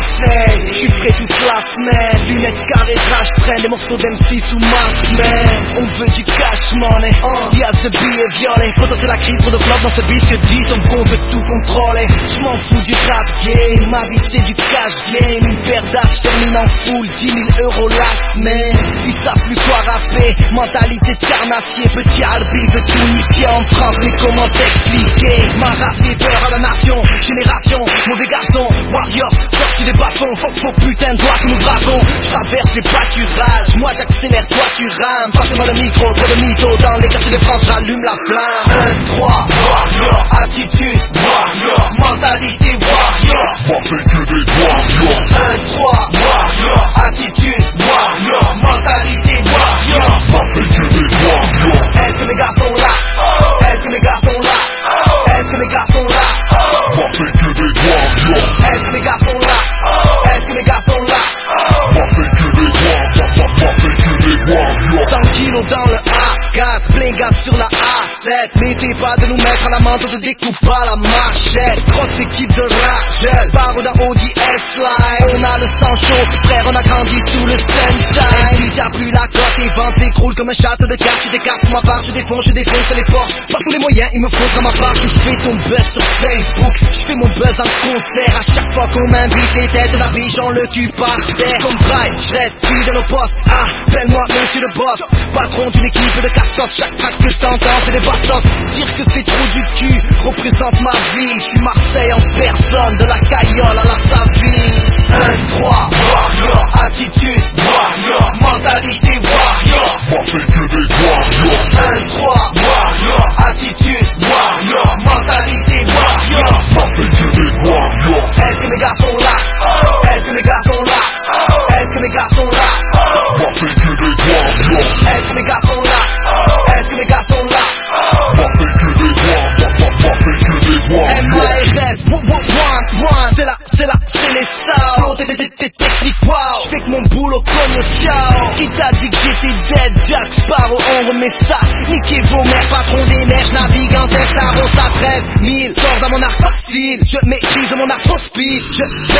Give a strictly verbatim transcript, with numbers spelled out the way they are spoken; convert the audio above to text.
Marseille. J'suis frais toute la semaine, lunettes carrées, je traîne des morceaux d'M C sous ma semaine. On veut du cash money, y'a de billets violets. Pourtant c'est la crise, trop de flop dans ce bis que disent donc on veut tout contrôler. J'm'en fous du rap game, ma vie c'est du cash game. Une paire d'arches termine en full, dix mille euros la semaine. Ils savent plus quoi rapper, mentalité de carnassier. Petit Albi veut tout niquer en France, mais comment t'expliquer? Ma race fait peur à la nation, génération, mauvais garçon, warriors, sortis des bas-fonds. Faut faux putain de doigts que nous bravons. J'traverse les pâturages, moi j'accélère, toi tu rames. Passez-moi le micro, trop de mythos dans les quartiers de France, j'allume la flamme. Un, trois, warrior, attitude, warrior, mentalité, warrior. Moi c'est que des warriors. Un, trois, warrior, attitude, warrior, mentalité, warrior. Moi c'est que des warriors. Est-ce que mes gars sont là? Est-ce que mes gars sont là? Est-ce que mes gars sont là? Moi c'est que des warriors. Est-ce que mes gars sont là? Est-ce que mes gars sont là? Moi c'est que des warriors. Moi c'est que des warriors. cent kilos dans le A quatre, plein gaz sur la A sept. N'essayez pas de nous mettre à la menthe, on te découpe pas la machette. Grosse équipe de rageux, barreau d'un Audi S-Line. On a le sang chaud, frère, on a grandi sous le sunshine. Si t'as plus la cote, tes ventes s'écroulent comme un château de cartes. Tu décartes pour ma part, je défonce, je défonce les portes. Par tous les moyens, il me faudra ma part. Je fais ton buzz sur Facebook, je fais mon buzz en concert. À chaque fois qu'on m'invite, les têtes de la vie, j'en le cul par terre. Comme Bright, je reste fidèle au poste. Ah, appelle-moi monsieur le boss, patron d'une équipe de cassos. Chaque track que je t'entends, c'est des bastos. Dire que c'est trop du cul, représente ma ville. Je suis Marseille en personne, de la Caillole à la Savine. Un, trois, warrior, attitude, warrior, mentalité, warrior. Moi c'est que des warriors. Un, trois, warrior, attitude, warrior, mentalité, warrior. Moi c'est que des warriors. Est-ce que mes gars sont là? Est-ce que mes gars sont là? Est-ce que mes gars sont là? Moi c'est que des warriors. Est-ce que mes gars sont là? Est-ce que mes gars sont là? Moi c'est que des warriors. Moi c'est que des warriors. M A R S, one, one, one, c'est là, c'est là, c'est les sauts. T'es, t'es, t'es technique, wow. J'fais que mon boulot comme le ciao. Qui t'a dit que j'étais dead, Jack Sparrow, on remet ça. Niquez vos mères, patron des mers, j'navigue en Testaro, ça treize mille. Sors dans mon arc facile, je maîtrise mon arc trop speed. Je